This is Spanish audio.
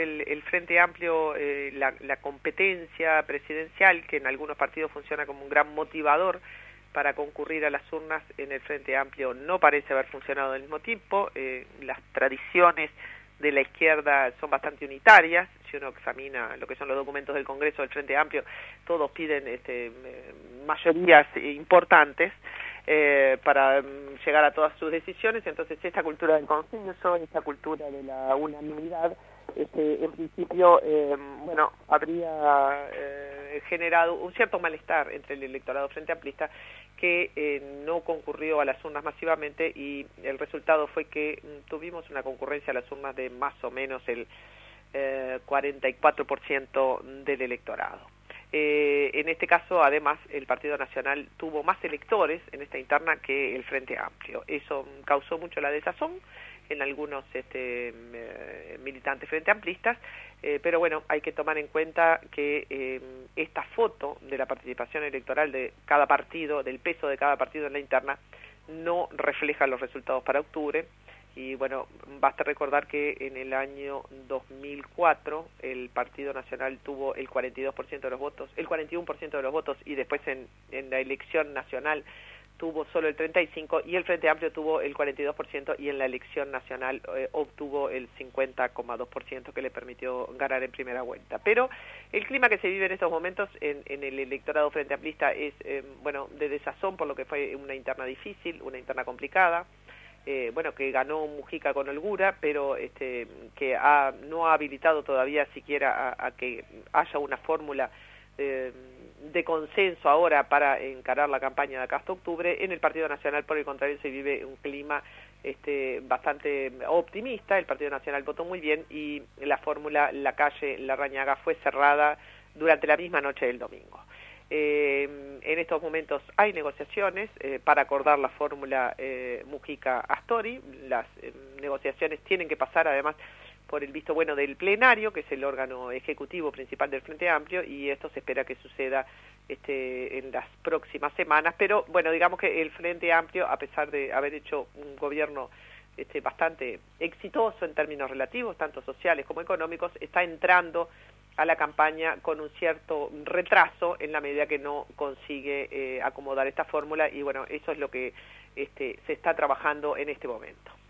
el Frente Amplio, la competencia presidencial, que en algunos partidos funciona como un gran motivador para concurrir a las urnas, en el Frente Amplio no parece haber funcionado del mismo tipo. Las tradiciones de la izquierda son bastante unitarias. Si uno examina lo que son los documentos del Congreso del Frente Amplio, todos piden mayorías importantes para llegar a todas sus decisiones. Entonces esta cultura del consenso, esta cultura de la unanimidad, en principio, habría generado un cierto malestar entre el electorado frente amplista, que no concurrió a las urnas masivamente, y el resultado fue que tuvimos una concurrencia a las urnas de más o menos el 44% del electorado. En este caso, además, el Partido Nacional tuvo más electores en esta interna que el Frente Amplio. Eso causó mucho la desazón en algunos militantes frente amplistas, pero bueno, hay que tomar en cuenta que esta foto de la participación electoral de cada partido, del peso de cada partido en la interna, no refleja los resultados para octubre. Y bueno, basta recordar que en el año 2004 el Partido Nacional tuvo el 42% de los votos, el 41% de los votos, y después en la elección nacional tuvo solo el 35%, y el Frente Amplio tuvo el 42%, y en la elección nacional obtuvo el 50,2%, que le permitió ganar en primera vuelta. Pero el clima que se vive en estos momentos en el electorado frente amplista es de desazón, por lo que fue una interna difícil, una interna complicada. Que ganó Mujica con holgura, pero que no ha habilitado todavía siquiera a que haya una fórmula de consenso ahora para encarar la campaña de acá hasta octubre. En el Partido Nacional, por el contrario, se vive un clima bastante optimista. El Partido Nacional votó muy bien, y la fórmula Lacalle Larrañaga fue cerrada durante la misma noche del domingo. En estos momentos hay negociaciones para acordar la fórmula Mujica-Astori. Las negociaciones tienen que pasar además por el visto bueno del plenario, que es el órgano ejecutivo principal del Frente Amplio, y esto se espera que suceda en las próximas semanas. Pero bueno, digamos que el Frente Amplio, a pesar de haber hecho un gobierno bastante exitoso en términos relativos, tanto sociales como económicos, está entrando a la campaña con un cierto retraso en la medida que no consigue acomodar esta fórmula, y bueno, eso es lo que se está trabajando en este momento.